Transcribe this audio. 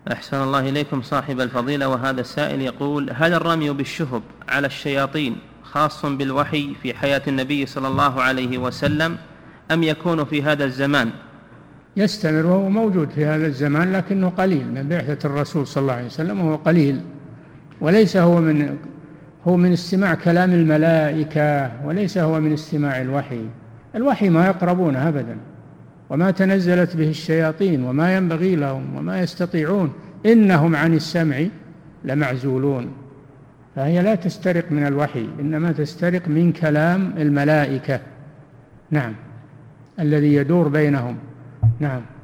أحسن الله إليكم صاحب الفضيلة. وهذا السائل يقول: هل الرمي بالشهب على الشياطين خاص بالوحي في حياة النبي صلى الله عليه وسلم أم يكون في هذا الزمان؟ يستمر وهو موجود في هذا الزمان، لكنه قليل من بعثة الرسول صلى الله عليه وسلم، وهو قليل، وليس هو من استماع كلام الملائكة، وليس هو من استماع الوحي. الوحي ما يقربونه أبدا، وما تنزلت به الشياطين، وما ينبغي لهم وما يستطيعون، إنهم عن السمع لمعزولون. فهي لا تسترق من الوحي، إنما تسترق من كلام الملائكة، نعم، الذي يدور بينهم. نعم.